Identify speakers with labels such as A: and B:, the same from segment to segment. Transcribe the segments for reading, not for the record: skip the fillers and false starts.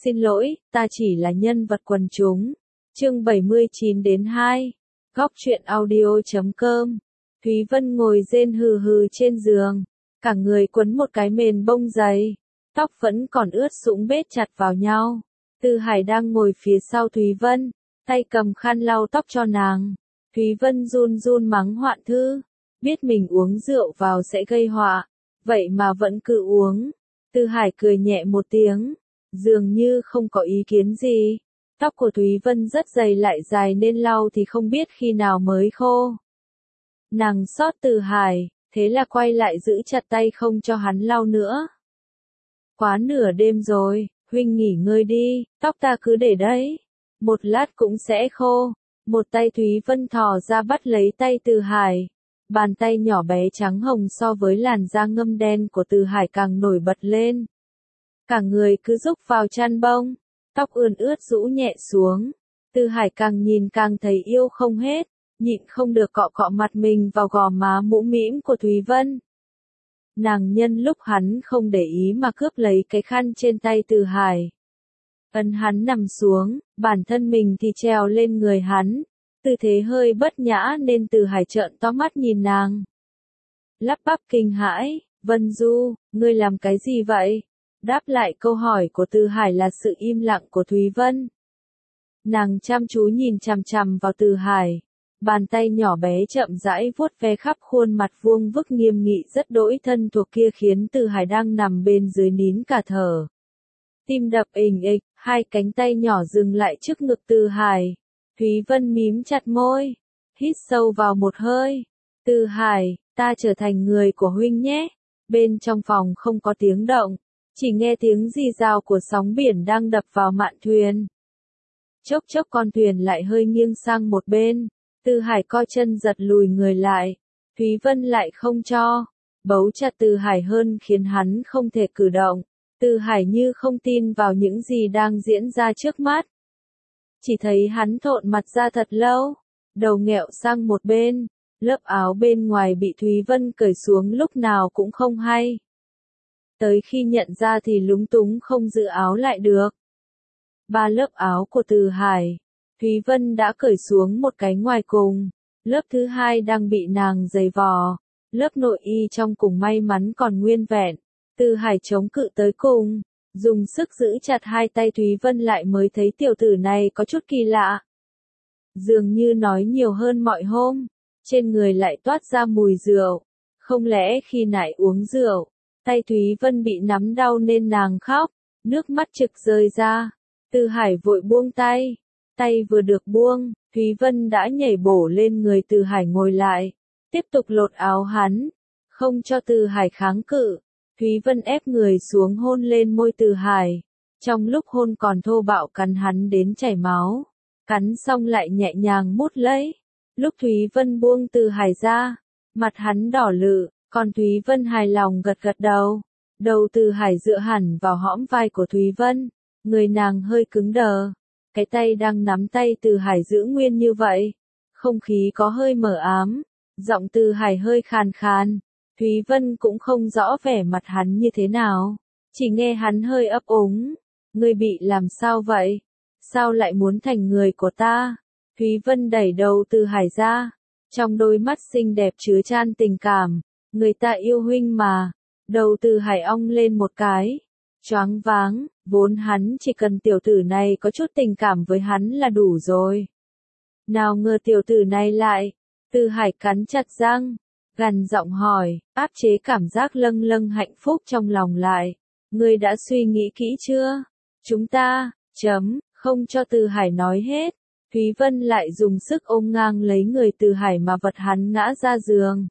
A: Xin lỗi, ta chỉ là nhân vật quần chúng. Chương 79-2. Góc truyện audio.com. Thúy Vân ngồi rên hừ hừ trên giường, cả người quấn một cái mền bông dày, tóc vẫn còn ướt sũng bết chặt vào nhau. Tư Hải đang ngồi phía sau Thúy Vân, tay cầm khăn lau tóc cho nàng. Thúy Vân run run mắng Hoạn Thư, biết mình uống rượu vào sẽ gây họa, vậy mà vẫn cứ uống. Tư Hải cười nhẹ một tiếng, dường như không có ý kiến gì. Tóc của Thúy Vân rất dày lại dài nên lau thì không biết khi nào mới khô. Nàng xót Tư Hải, thế là quay lại giữ chặt tay không cho hắn lau nữa. Quá nửa đêm rồi, huynh nghỉ ngơi đi, tóc ta cứ để đấy, một lát cũng sẽ khô. Một tay Thúy Vân thò ra bắt lấy tay Tư Hải. Bàn tay nhỏ bé trắng hồng so với làn da ngâm đen của Tư Hải càng nổi bật lên. Cả người cứ rúc vào chăn bông, tóc ươn ướt rũ nhẹ xuống. Tư Hải càng nhìn càng thấy yêu không hết, nhịn không được cọ cọ mặt mình vào gò má mũm mĩm của Thúy Vân. Nàng nhân lúc hắn không để ý mà cướp lấy cái khăn trên tay Tư Hải. Ấn hắn nằm xuống, bản thân mình thì trèo lên người hắn. Tư thế hơi bất nhã nên Tư Hải trợn to mắt nhìn nàng. Lắp bắp kinh hãi, Vân Du, ngươi làm cái gì vậy? Đáp lại câu hỏi của Tư Hải là sự im lặng của Thúy Vân. Nàng chăm chú nhìn chằm chằm vào Tư Hải. Bàn tay nhỏ bé chậm rãi vuốt ve khắp khuôn mặt vuông vức nghiêm nghị rất đỗi thân thuộc kia khiến Tư Hải đang nằm bên dưới nín cả thở. Tim đập ình ịch, hai cánh tay nhỏ dừng lại trước ngực Tư Hải. Thúy Vân mím chặt môi, hít sâu vào một hơi. Tư Hải, ta trở thành người của huynh nhé. Bên trong phòng không có tiếng động, chỉ nghe tiếng rì rào của sóng biển đang đập vào mạn thuyền. Chốc chốc con thuyền lại hơi nghiêng sang một bên. Tư Hải co chân giật lùi người lại. Thúy Vân lại không cho, bấu chặt Tư Hải hơn khiến hắn không thể cử động. Tư Hải như không tin vào những gì đang diễn ra trước mắt. Chỉ thấy hắn thộn mặt ra thật lâu, đầu nghẹo sang một bên, lớp áo bên ngoài bị Thúy Vân cởi xuống lúc nào cũng không hay. Tới khi nhận ra thì lúng túng không giữ áo lại được. Ba lớp áo của Tư Hải, Thúy Vân đã cởi xuống một cái ngoài cùng, lớp thứ hai đang bị nàng giày vò, lớp nội y trong cùng may mắn còn nguyên vẹn. Tư Hải chống cự tới cùng, dùng sức giữ chặt hai tay Thúy Vân lại mới thấy tiểu tử này có chút kỳ lạ. Dường như nói nhiều hơn mọi hôm, trên người lại toát ra mùi rượu, không lẽ khi nãy uống rượu, tay Thúy Vân bị nắm đau nên nàng khóc, nước mắt trực rơi ra. Tư Hải vội buông tay, tay vừa được buông, Thúy Vân đã nhảy bổ lên người Tư Hải ngồi lại, tiếp tục lột áo hắn, không cho Tư Hải kháng cự. Thúy Vân ép người xuống hôn lên môi Tư Hải, trong lúc hôn còn thô bạo cắn hắn đến chảy máu, cắn xong lại nhẹ nhàng mút lấy. Lúc Thúy Vân buông Tư Hải ra, mặt hắn đỏ lự, còn Thúy Vân hài lòng gật gật đầu. Đầu Tư Hải dựa hẳn vào hõm vai của Thúy Vân, người nàng hơi cứng đờ, cái tay đang nắm tay Tư Hải giữ nguyên như vậy. Không khí có hơi mờ ám, giọng Tư Hải hơi khàn khàn. Thúy Vân cũng không rõ vẻ mặt hắn như thế nào, chỉ nghe hắn hơi ấp úng. Ngươi bị làm sao vậy? Sao lại muốn thành người của ta? Thúy Vân đẩy đầu Tư Hải ra, trong đôi mắt xinh đẹp chứa chan tình cảm. Người ta yêu huynh mà. Đầu Tư Hải ong lên một cái, choáng váng, vốn hắn chỉ cần tiểu tử này có chút tình cảm với hắn là đủ rồi. Nào ngờ tiểu tử này lại. Tư Hải cắn chặt răng, gằn giọng hỏi, áp chế cảm giác lâng lâng hạnh phúc trong lòng lại. Ngươi đã suy nghĩ kỹ chưa? Chúng ta, không cho Tư Hải nói hết. Thúy Vân lại dùng sức ôm ngang lấy người Tư Hải mà vật hắn ngã ra giường.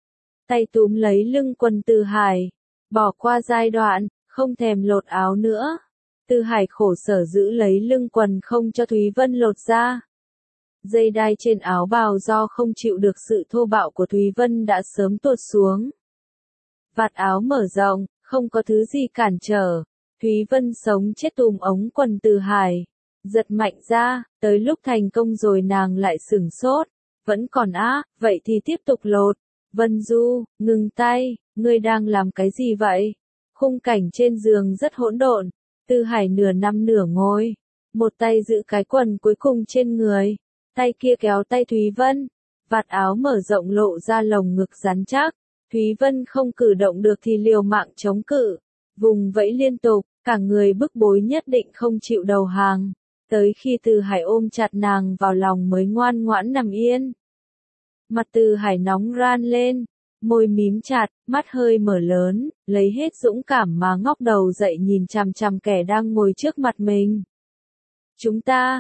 A: Tay túm lấy lưng quần Tư Hải, bỏ qua giai đoạn, không thèm lột áo nữa. Tư Hải khổ sở giữ lấy lưng quần không cho Thúy Vân lột ra. Dây đai trên áo bào do không chịu được sự thô bạo của Thúy Vân đã sớm tuột xuống. Vạt áo mở rộng, không có thứ gì cản trở. Thúy Vân sống chết túm ống quần Tư Hải, giật mạnh ra, tới lúc thành công rồi nàng lại sửng sốt. Vẫn còn vậy thì tiếp tục lột. Vân Du, ngừng tay, ngươi đang làm cái gì vậy? Khung cảnh trên giường rất hỗn độn. Tư Hải nửa nằm nửa ngồi, một tay giữ cái quần cuối cùng trên người, tay kia kéo tay Thúy Vân, vạt áo mở rộng lộ ra lồng ngực rắn chắc. Thúy Vân không cử động được thì liều mạng chống cự, vùng vẫy liên tục, cả người bức bối nhất định không chịu đầu hàng, tới khi Từ Hải ôm chặt nàng vào lòng mới ngoan ngoãn nằm yên. Mặt Từ Hải nóng ran lên, môi mím chặt, mắt hơi mở lớn, lấy hết dũng cảm mà ngóc đầu dậy nhìn chằm chằm kẻ đang ngồi trước mặt mình. Chúng ta,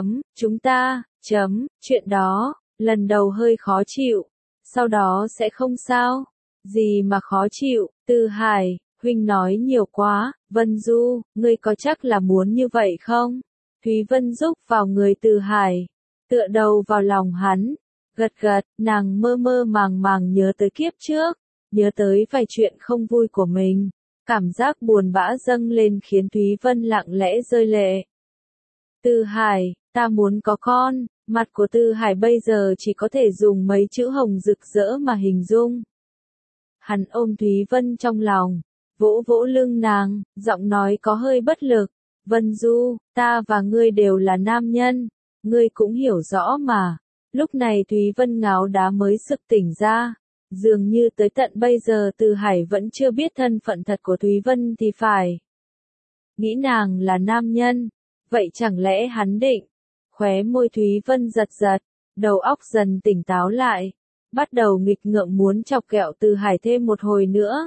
A: chuyện đó, lần đầu hơi khó chịu, sau đó sẽ không sao. Gì mà khó chịu, Từ Hải, huynh nói nhiều quá, Vân Du, ngươi có chắc là muốn như vậy không? Thúy Vân rúc vào người Từ Hải, tựa đầu vào lòng hắn, gật gật, nàng mơ mơ màng màng nhớ tới kiếp trước, nhớ tới vài chuyện không vui của mình, cảm giác buồn bã dâng lên khiến Thúy Vân lặng lẽ rơi lệ. Từ Hải, ta muốn có con, mặt của Từ Hải bây giờ chỉ có thể dùng mấy chữ hồng rực rỡ mà hình dung. Hắn ôm Thúy Vân trong lòng, vỗ vỗ lưng nàng, giọng nói có hơi bất lực. Vân Du, ta và ngươi đều là nam nhân, ngươi cũng hiểu rõ mà. Lúc này Thúy Vân ngáo đá mới sực tỉnh ra. Dường như tới tận bây giờ Từ Hải vẫn chưa biết thân phận thật của Thúy Vân thì phải. Nghĩ nàng là nam nhân, vậy chẳng lẽ hắn định? Khóe môi Thúy Vân giật giật, đầu óc dần tỉnh táo lại, bắt đầu nghịch ngợm muốn chọc ghẹo Từ Hải thêm một hồi nữa.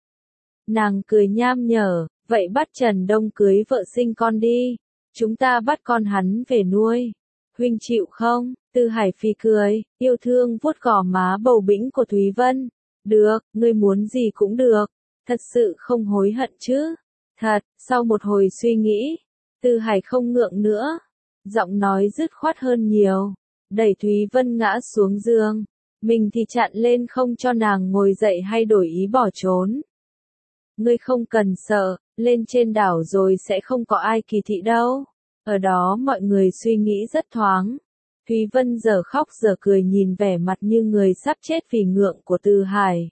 A: Nàng cười nham nhở, vậy bắt Trần Đông cưới vợ sinh con đi, chúng ta bắt con hắn về nuôi. Huynh chịu không? Từ Hải phì cười, yêu thương vuốt gò má bầu bĩnh của Thúy Vân. Được, ngươi muốn gì cũng được, thật sự không hối hận chứ? Thật, sau một hồi suy nghĩ, Từ Hải không ngượng nữa, giọng nói dứt khoát hơn nhiều, đẩy Thúy Vân ngã xuống giường, mình thì chặn lên không cho nàng ngồi dậy hay đổi ý bỏ trốn. Ngươi không cần sợ, lên trên đảo rồi sẽ không có ai kỳ thị đâu. Ở đó mọi người suy nghĩ rất thoáng. Thúy Vân giờ khóc giờ cười nhìn vẻ mặt như người sắp chết vì ngượng của Từ Hải.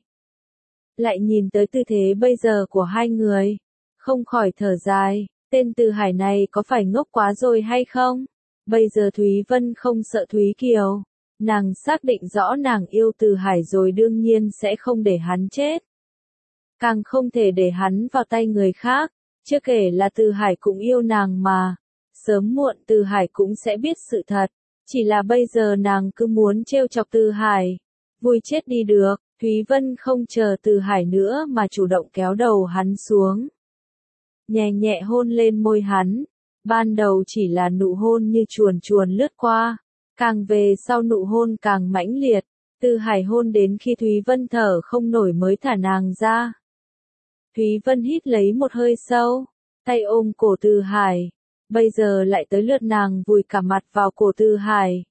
A: Lại nhìn tới tư thế bây giờ của hai người, không khỏi thở dài, tên Từ Hải này có phải ngốc quá rồi hay không? Bây giờ Thúy Vân không sợ Thúy Kiều, nàng xác định rõ nàng yêu Từ Hải rồi đương nhiên sẽ không để hắn chết. Càng không thể để hắn vào tay người khác, chưa kể là Từ Hải cũng yêu nàng mà. Sớm muộn Từ Hải cũng sẽ biết sự thật, chỉ là bây giờ nàng cứ muốn trêu chọc Từ Hải. Vui chết đi được, Thúy Vân không chờ Từ Hải nữa mà chủ động kéo đầu hắn xuống. Nhẹ nhẹ hôn lên môi hắn, ban đầu chỉ là nụ hôn như chuồn chuồn lướt qua, càng về sau nụ hôn càng mãnh liệt, Từ Hải hôn đến khi Thúy Vân thở không nổi mới thả nàng ra. Thúy Vân hít lấy một hơi sâu, tay ôm cổ Từ Hải. Bây giờ lại tới lượt nàng vùi cả mặt vào cổ Từ Hải.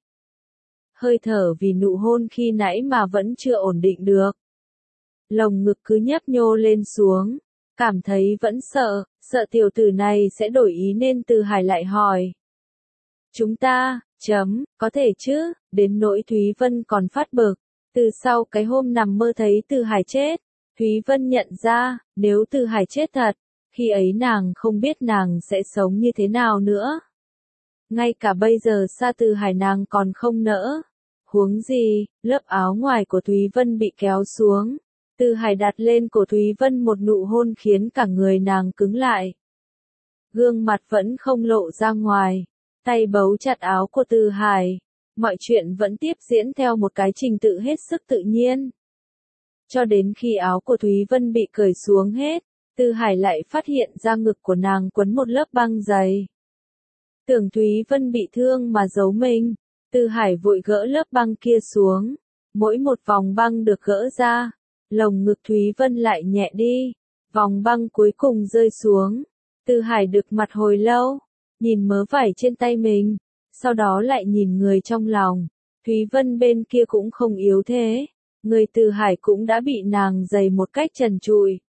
A: Hơi thở vì nụ hôn khi nãy mà vẫn chưa ổn định được. Lồng ngực cứ nhấp nhô lên xuống, cảm thấy vẫn sợ tiểu tử này sẽ đổi ý nên Từ Hải lại hỏi. Chúng ta, có thể chứ, đến nỗi Thúy Vân còn phát bực. Từ sau cái hôm nằm mơ thấy Từ Hải chết, Thúy Vân nhận ra, nếu Từ Hải chết thật, khi ấy nàng không biết nàng sẽ sống như thế nào nữa. Ngay cả bây giờ xa Từ Hải nàng còn không nỡ. Huống gì, lớp áo ngoài của Thúy Vân bị kéo xuống. Từ Hải đặt lên cổ Thúy Vân một nụ hôn khiến cả người nàng cứng lại. Gương mặt vẫn không lộ ra ngoài. Tay bấu chặt áo của Từ Hải. Mọi chuyện vẫn tiếp diễn theo một cái trình tự hết sức tự nhiên. Cho đến khi áo của Thúy Vân bị cởi xuống hết, Từ Hải lại phát hiện ra ngực của nàng quấn một lớp băng dày. Tưởng Thúy Vân bị thương mà giấu mình, Từ Hải vội gỡ lớp băng kia xuống. Mỗi một vòng băng được gỡ ra, lồng ngực Thúy Vân lại nhẹ đi. Vòng băng cuối cùng rơi xuống. Từ Hải đực mặt hồi lâu, nhìn mớ vải trên tay mình, sau đó lại nhìn người trong lòng. Thúy Vân bên kia cũng không yếu thế. Người Từ Hải cũng đã bị nàng giày một cách trần trụi.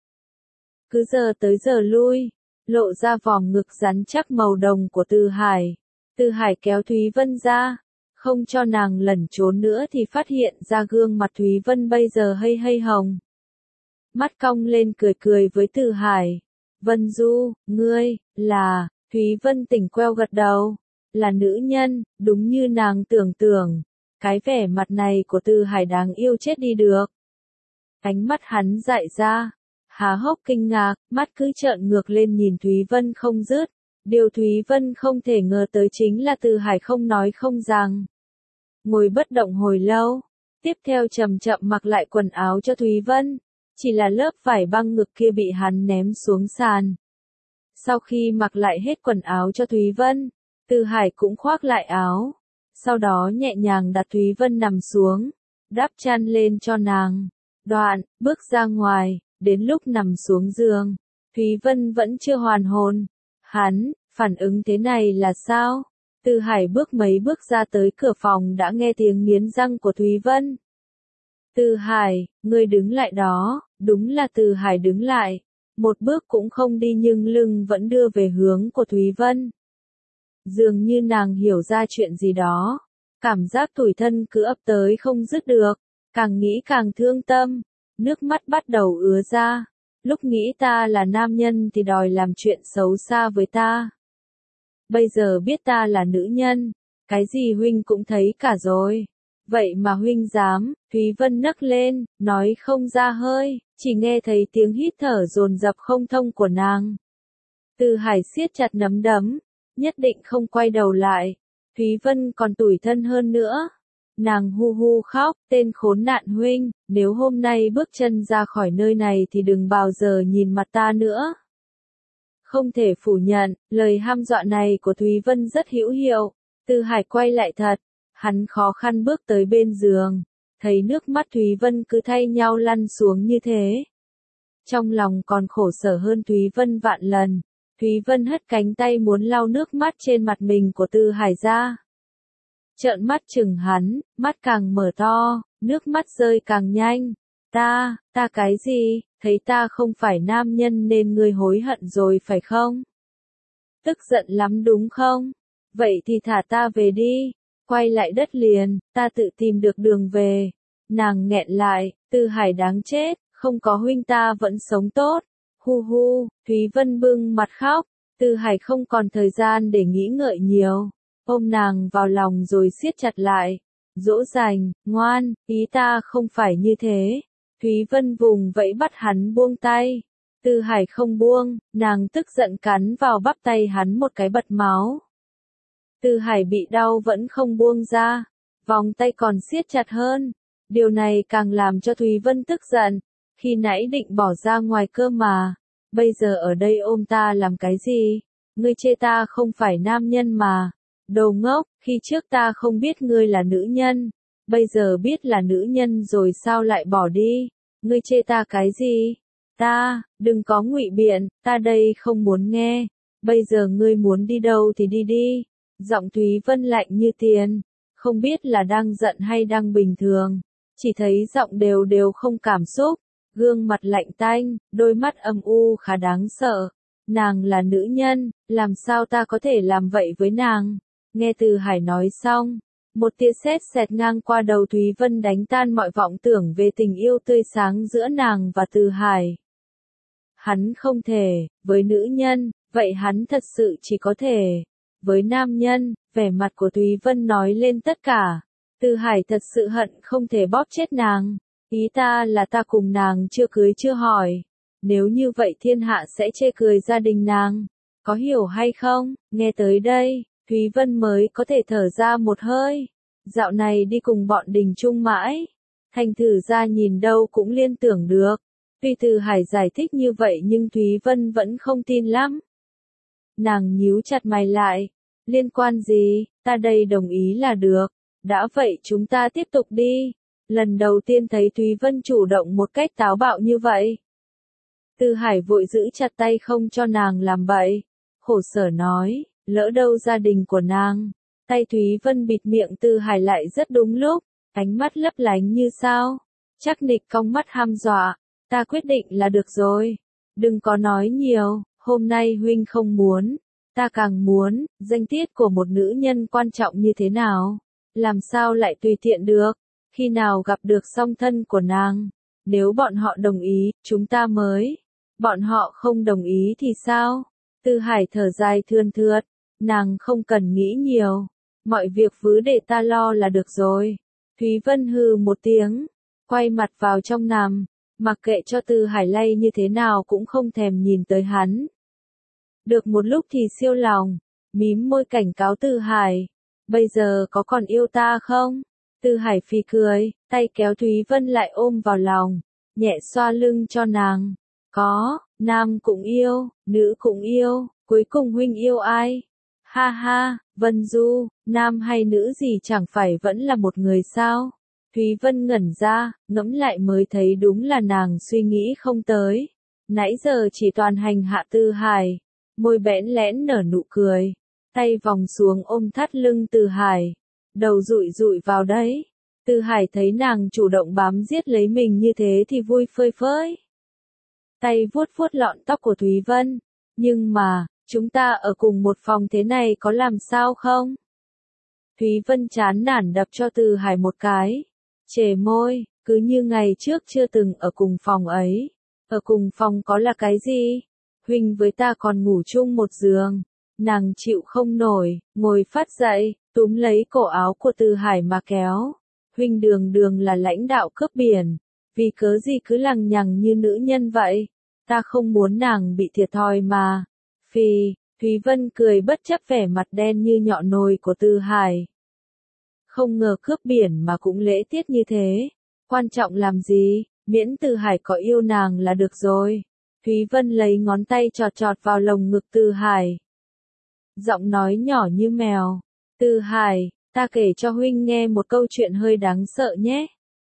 A: Cứ giờ tới giờ lui, lộ ra vòng ngực rắn chắc màu đồng của Từ Hải. Từ Hải kéo Thúy Vân ra, không cho nàng lẩn trốn nữa thì phát hiện ra gương mặt Thúy Vân bây giờ hơi hồng. Mắt cong lên cười cười với Từ Hải. Vân Du, ngươi, là, Thúy Vân tỉnh queo gật đầu, là nữ nhân, đúng như nàng tưởng tượng, cái vẻ mặt này của Từ Hải đáng yêu chết đi được. Ánh mắt hắn dại ra, há hốc kinh ngạc, mắt cứ trợn ngược lên nhìn Thúy Vân không dứt. Điều Thúy Vân không thể ngờ tới chính là Từ Hải không nói không rằng. Ngồi bất động hồi lâu, tiếp theo chậm chậm mặc lại quần áo cho Thúy Vân, chỉ là lớp vải băng ngực kia bị hắn ném xuống sàn. Sau khi mặc lại hết quần áo cho Thúy Vân, Từ Hải cũng khoác lại áo, sau đó nhẹ nhàng đặt Thúy Vân nằm xuống, đắp chăn lên cho nàng. Đoạn, bước ra ngoài, đến lúc nằm xuống giường, Thúy Vân vẫn chưa hoàn hồn. Hắn, phản ứng thế này là sao? Từ Hải bước mấy bước ra tới cửa phòng đã nghe tiếng nghiến răng của Thúy Vân. Từ Hải, ngươi đứng lại đó, đúng là Từ Hải đứng lại. Một bước cũng không đi nhưng lưng vẫn đưa về hướng của Thúy Vân. Dường như nàng hiểu ra chuyện gì đó. Cảm giác tủi thân cứ ập tới không dứt được. Càng nghĩ càng thương tâm. Nước mắt bắt đầu ứa ra. Lúc nghĩ ta là nam nhân thì đòi làm chuyện xấu xa với ta. Bây giờ biết ta là nữ nhân, cái gì huynh cũng thấy cả rồi. Vậy mà huynh dám, Thúy Vân nấc lên, nói không ra hơi, chỉ nghe thấy tiếng hít thở dồn dập không thông của nàng. Từ Hải siết chặt nắm đấm, nhất định không quay đầu lại. Thúy Vân còn tủi thân hơn nữa. Nàng hu hu khóc, tên khốn nạn huynh, nếu hôm nay bước chân ra khỏi nơi này thì đừng bao giờ nhìn mặt ta nữa. Không thể phủ nhận, lời hăm dọa này của Thúy Vân rất hữu hiệu. Từ Hải quay lại thật, hắn khó khăn bước tới bên giường, thấy nước mắt Thúy Vân cứ thay nhau lăn xuống như thế. Trong lòng còn khổ sở hơn Thúy Vân vạn lần, Thúy Vân hất cánh tay muốn lau nước mắt trên mặt mình của Từ Hải ra. Trợn mắt chừng hắn, mắt càng mở to, nước mắt rơi càng nhanh. Ta cái gì, thấy ta không phải nam nhân nên ngươi hối hận rồi phải không? Tức giận lắm đúng không? Vậy thì thả ta về đi, quay lại đất liền, ta tự tìm được đường về. Nàng nghẹn lại, Từ Hải đáng chết, không có huynh ta vẫn sống tốt. Hu hu, Thúy Vân bưng mặt khóc, Từ Hải không còn thời gian để nghĩ ngợi nhiều. Ôm nàng vào lòng rồi siết chặt lại. Dỗ dành, ngoan, ý ta không phải như thế. Thúy Vân vùng vẫy bắt hắn buông tay. Từ Hải không buông, nàng tức giận cắn vào bắp tay hắn một cái bật máu. Từ Hải bị đau vẫn không buông ra, vòng tay còn siết chặt hơn. Điều này càng làm cho Thúy Vân tức giận, khi nãy định bỏ ra ngoài cơ mà, bây giờ ở đây ôm ta làm cái gì? Ngươi chê ta không phải nam nhân mà. Đồ ngốc, khi trước ta không biết ngươi là nữ nhân, bây giờ biết là nữ nhân rồi sao lại bỏ đi? Ngươi chê ta cái gì? Đừng có ngụy biện, ta đây không muốn nghe. Bây giờ ngươi muốn đi đâu thì đi đi. Giọng Thúy Vân lạnh như tiền, không biết là đang giận hay đang bình thường. Chỉ thấy giọng đều đều không cảm xúc, gương mặt lạnh tanh, đôi mắt âm u khá đáng sợ. Nàng là nữ nhân, làm sao ta có thể làm vậy với nàng? Nghe Từ Hải nói xong, một tia sét xẹt ngang qua đầu Thúy Vân đánh tan mọi vọng tưởng về tình yêu tươi sáng giữa nàng và Từ Hải. Hắn không thể, với nữ nhân, vậy hắn thật sự chỉ có thể. Với nam nhân, vẻ mặt của Thúy Vân nói lên tất cả. Từ Hải thật sự hận không thể bóp chết nàng. Ý ta là ta cùng nàng chưa cưới chưa hỏi. Nếu như vậy thiên hạ sẽ chê cười gia đình nàng. Có hiểu hay không? Nghe tới đây, Thúy Vân mới có thể thở ra một hơi. Dạo này đi cùng bọn Đình Trung mãi. Thành thử ra nhìn đâu cũng liên tưởng được. Tuy Từ Hải giải thích như vậy nhưng Thúy Vân vẫn không tin lắm. Nàng nhíu chặt mày lại. Liên quan gì, ta đây đồng ý là được. Đã vậy chúng ta tiếp tục đi. Lần đầu tiên thấy Thúy Vân chủ động một cách táo bạo như vậy. Từ Hải vội giữ chặt tay không cho nàng làm bậy. Khổ sở nói, lỡ đâu gia đình của nàng. Tay Thúy Vân bịt miệng Từ Hải lại rất đúng lúc. Ánh mắt lấp lánh như sao. Chắc nịch cong mắt hăm dọa. Ta quyết định là được rồi. Đừng có nói nhiều, hôm nay huynh không muốn. Ta càng muốn, danh tiết của một nữ nhân quan trọng như thế nào? Làm sao lại tùy tiện được? Khi nào gặp được song thân của nàng? Nếu bọn họ đồng ý, chúng ta mới Bọn họ không đồng ý thì sao? Tư Hải thở dài thườn thượt, nàng không cần nghĩ nhiều, mọi việc cứ để ta lo là được rồi. Thúy Vân hừ một tiếng, quay mặt vào trong nằm, mặc kệ cho Tư Hải lay như thế nào cũng không thèm nhìn tới hắn. Được một lúc thì siêu lòng, mím môi cảnh cáo Tư Hải, bây giờ có còn yêu ta không? Tư Hải phì cười, tay kéo Thúy Vân lại ôm vào lòng, nhẹ xoa lưng cho nàng. Có, nam cũng yêu, nữ cũng yêu, cuối cùng huynh yêu ai? Ha ha, Vân Du, nam hay nữ gì chẳng phải vẫn là một người sao? Thúy Vân ngẩn ra, ngẫm lại mới thấy đúng là nàng suy nghĩ không tới. Nãy giờ chỉ toàn hành hạ Tư Hải, môi bẽn lẽn nở nụ cười, tay vòng xuống ôm thắt lưng Tư Hải, đầu dụi dụi vào đấy. Tư Hải thấy nàng chủ động bám giết lấy mình như thế thì vui phơi phới. Tay vuốt vuốt lọn tóc của Thúy Vân, nhưng mà, chúng ta ở cùng một phòng thế này có làm sao không? Thúy Vân chán nản đập cho Tư Hải một cái, chề môi, cứ như ngày trước chưa từng ở cùng phòng ấy. Ở cùng phòng có là cái gì? Huynh với ta còn ngủ chung một giường. Nàng chịu không nổi, ngồi phát dậy, túm lấy cổ áo của Tư Hải mà kéo. Huynh đường đường là lãnh đạo cướp biển, vì cớ gì cứ lằng nhằng như nữ nhân vậy? Ta không muốn nàng bị thiệt thòi mà. Phì, Thúy Vân cười bất chấp vẻ mặt đen như nhọ nồi của Tư Hải. Không ngờ cướp biển mà cũng lễ tiết như thế. Quan trọng làm gì, miễn Tư Hải có yêu nàng là được rồi. Thúy Vân lấy ngón tay chọt chọt vào lồng ngực Tư Hải. Giọng nói nhỏ như mèo. Tư Hải, ta kể cho huynh nghe một câu chuyện hơi đáng sợ nhé.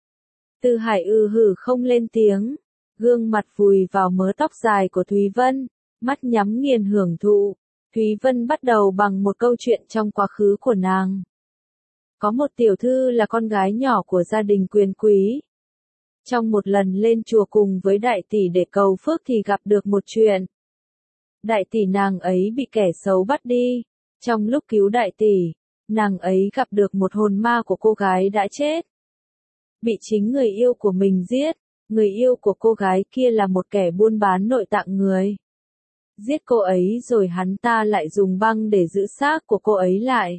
A: Tư Hải hử không lên tiếng, gương mặt vùi vào mớ tóc dài của Thúy Vân, mắt nhắm nghiền hưởng thụ. Thúy Vân bắt đầu bằng một câu chuyện trong quá khứ của nàng. Có một tiểu thư là con gái nhỏ của gia đình quyền quý. Trong một lần lên chùa cùng với đại tỷ để cầu phước thì gặp được một chuyện. Đại tỷ nàng ấy bị kẻ xấu bắt đi. Trong lúc cứu đại tỷ, nàng ấy gặp được một hồn ma của cô gái đã chết. Bị chính người yêu của mình giết. Người yêu của cô gái kia là một kẻ buôn bán nội tạng người. Giết cô ấy rồi hắn ta lại dùng băng để giữ xác của cô ấy lại.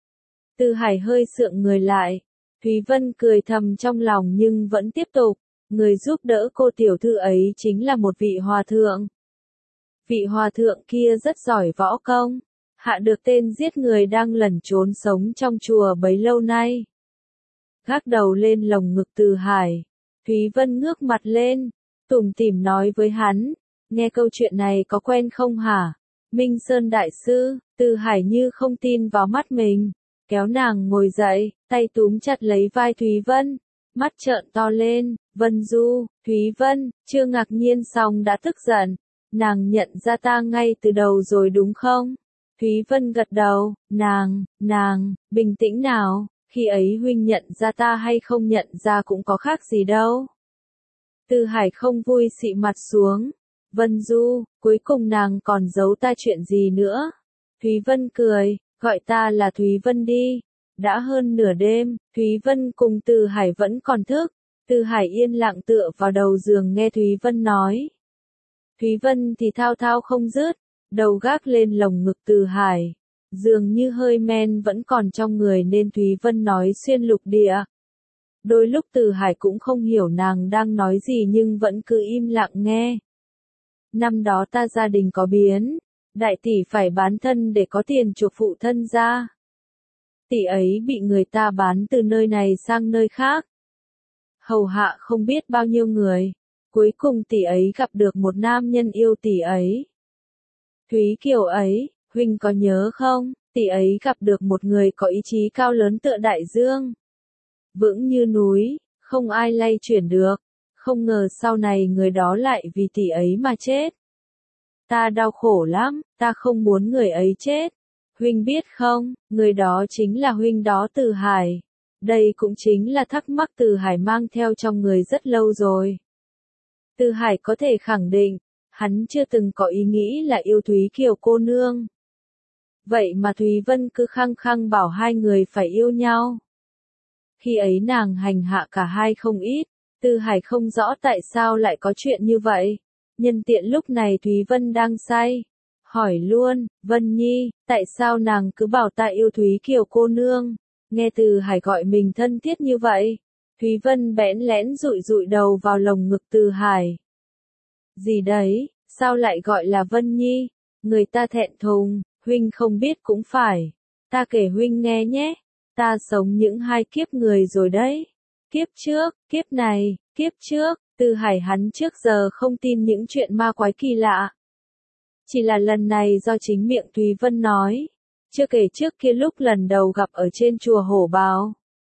A: Tư Hải hơi sượng người lại. Thúy Vân cười thầm trong lòng nhưng vẫn tiếp tục. Người giúp đỡ cô tiểu thư ấy chính là một vị hòa thượng. Vị hòa thượng kia rất giỏi võ công. Hạ được tên giết người đang lẩn trốn sống trong chùa bấy lâu nay. Gác đầu lên lồng ngực Tư Hải. Thúy Vân ngước mặt lên, tủm tỉm nói với hắn, nghe câu chuyện này có quen không hả? Minh Sơn Đại Sư, Tư Hải như không tin vào mắt mình, kéo nàng ngồi dậy, tay túm chặt lấy vai Thúy Vân, mắt trợn to lên, Vân Du, Thúy Vân, chưa ngạc nhiên xong đã tức giận, nàng nhận ra ta ngay từ đầu rồi đúng không? Thúy Vân gật đầu, nàng, bình tĩnh nào. Khi ấy huynh nhận ra ta hay không nhận ra cũng có khác gì đâu. Tư Hải không vui xị mặt xuống. Vân Du, cuối cùng nàng còn giấu ta chuyện gì nữa? Thúy Vân cười, gọi ta là Thúy Vân đi. Đã hơn nửa đêm, Thúy Vân cùng Tư Hải vẫn còn thức. Tư Hải yên lặng tựa vào đầu giường nghe Thúy Vân nói. Thúy Vân thì thao thao không dứt, đầu gác lên lồng ngực Tư Hải. Dường như hơi men vẫn còn trong người nên Thúy Vân nói xuyên lục địa. Đôi lúc Tư Hải cũng không hiểu nàng đang nói gì nhưng vẫn cứ im lặng nghe. Năm đó ta gia đình có biến, đại tỷ phải bán thân để có tiền chuộc phụ thân ra. Tỷ ấy bị người ta bán từ nơi này sang nơi khác. Hầu hạ không biết bao nhiêu người. Cuối cùng tỷ ấy gặp được một nam nhân yêu tỷ ấy. Thúy Kiều ấy, huynh có nhớ không? Tỷ ấy gặp được một người có ý chí cao lớn tựa đại dương. Vững như núi, không ai lay chuyển được. Không ngờ sau này người đó lại vì tỷ ấy mà chết. Ta đau khổ lắm, ta không muốn người ấy chết. Huynh biết không, người đó chính là huynh đó Tư Hải. Đây cũng chính là thắc mắc Tư Hải mang theo trong người rất lâu rồi. Tư Hải có thể khẳng định, hắn chưa từng có ý nghĩ là yêu Thúy Kiều cô nương. Vậy mà Thúy Vân cứ khăng khăng bảo hai người phải yêu nhau. Khi ấy nàng hành hạ cả hai không ít, Tư Hải không rõ tại sao lại có chuyện như vậy. Nhân tiện lúc này Thúy Vân đang say. Hỏi luôn, Vân Nhi, tại sao nàng cứ bảo ta yêu Thúy Kiều cô nương? Nghe Từ Hải gọi mình thân thiết như vậy. Thúy Vân bẽn lẽn dụi dụi đầu vào lồng ngực Từ Hải. Gì đấy, sao lại gọi là Vân Nhi? Người ta thẹn thùng, huynh không biết cũng phải. Ta kể huynh nghe nhé. Ta sống những 2 kiếp người rồi đấy. Kiếp trước, kiếp này, kiếp trước, Từ Hải hắn trước giờ không tin những chuyện ma quái kỳ lạ. Chỉ là lần này do chính miệng Thúy Vân nói. Chưa kể trước kia lúc lần đầu gặp ở trên chùa Hổ Bào.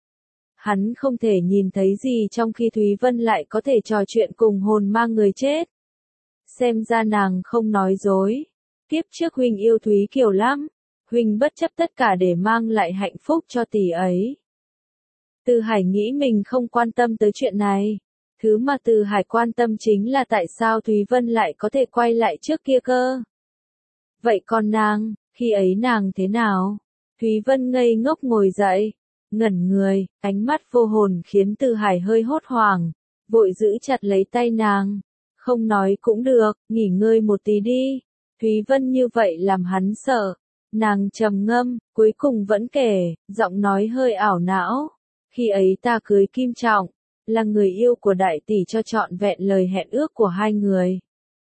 A: Hắn không thể nhìn thấy gì trong khi Thúy Vân lại có thể trò chuyện cùng hồn ma người chết. Xem ra nàng không nói dối. Kiếp trước huynh yêu Thúy Kiều lắm. Huynh bất chấp tất cả để mang lại hạnh phúc cho tỷ ấy. Từ Hải nghĩ mình không quan tâm tới chuyện này. Thứ mà Từ Hải quan tâm chính là tại sao Thúy Vân lại có thể quay lại trước kia cơ. Vậy còn nàng, khi ấy nàng thế nào? Thúy Vân ngây ngốc ngồi dậy, ngẩn người, ánh mắt vô hồn khiến Từ Hải hơi hốt hoảng, vội giữ chặt lấy tay nàng. Không nói cũng được, nghỉ ngơi một tí đi. Thúy Vân như vậy làm hắn sợ. Nàng trầm ngâm, cuối cùng vẫn kể, giọng nói hơi ảo não. Khi ấy ta cưới Kim Trọng, là người yêu của đại tỷ cho trọn vẹn lời hẹn ước của 2 người.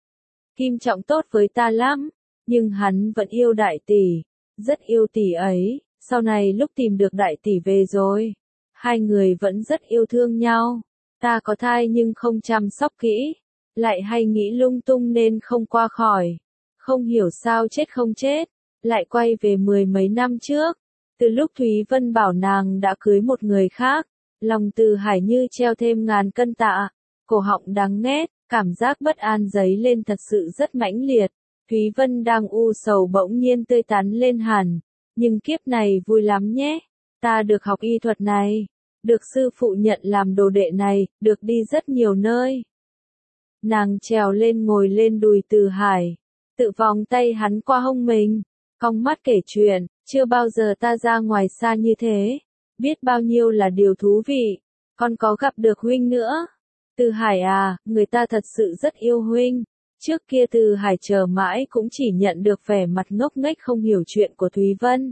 A: Kim Trọng tốt với ta lắm, nhưng hắn vẫn yêu đại tỷ, rất yêu tỷ ấy. Sau này lúc tìm được đại tỷ về rồi, 2 người vẫn rất yêu thương nhau. Ta có thai nhưng không chăm sóc kỹ, lại hay nghĩ lung tung nên không qua khỏi. Không hiểu sao chết không chết, lại quay về 10 mấy năm trước. Từ lúc Thúy Vân bảo nàng đã cưới một người khác, lòng Từ Hải như treo thêm ngàn cân tạ, cổ họng đắng nghét, cảm giác bất an dấy lên thật sự rất mãnh liệt. Thúy Vân đang u sầu bỗng nhiên tươi tắn lên hẳn, nhưng kiếp này vui lắm nhé, ta được học y thuật này, được sư phụ nhận làm đồ đệ này, được đi rất nhiều nơi. Nàng trèo lên ngồi lên đùi Từ Hải, tự vòng tay hắn qua hông mình, cong mắt kể chuyện, chưa bao giờ ta ra ngoài xa như thế, biết bao nhiêu là điều thú vị, con có gặp được huynh nữa. Từ Hải à, người ta thật sự rất yêu huynh. Trước kia Từ Hải chờ mãi cũng chỉ nhận được vẻ mặt ngốc nghếch không hiểu chuyện của Thúy Vân.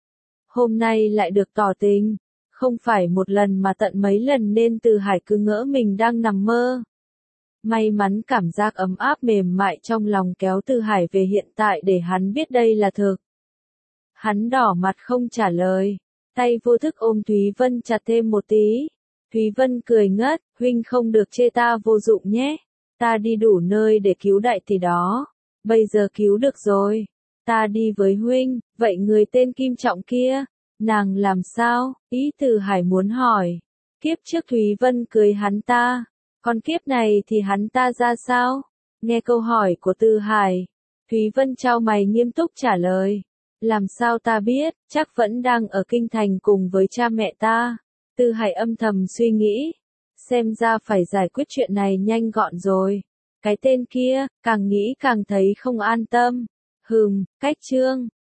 A: Hôm nay lại được tỏ tình, không phải một lần mà tận mấy lần nên Từ Hải cứ ngỡ mình đang nằm mơ. May mắn cảm giác ấm áp mềm mại trong lòng kéo Từ Hải về hiện tại để hắn biết đây là thực. Hắn đỏ mặt không trả lời, tay vô thức ôm Thúy Vân chặt thêm một tí. Thúy Vân cười ngất, huynh không được chê ta vô dụng nhé. Ta đi đủ nơi để cứu đại tỷ đó. Bây giờ cứu được rồi. Ta đi với huynh, vậy người tên Kim Trọng kia, nàng làm sao? Ý Từ Hải muốn hỏi. Kiếp trước Thúy Vân cưới hắn ta, còn kiếp này thì hắn ta ra sao? Nghe câu hỏi của Từ Hải, Thúy Vân chau mày nghiêm túc trả lời. Làm sao ta biết, chắc vẫn đang ở kinh thành cùng với cha mẹ ta. Từ Hải âm thầm suy nghĩ. Xem ra phải giải quyết chuyện này nhanh gọn rồi. Cái tên kia, càng nghĩ càng thấy không an tâm. Cách Trương.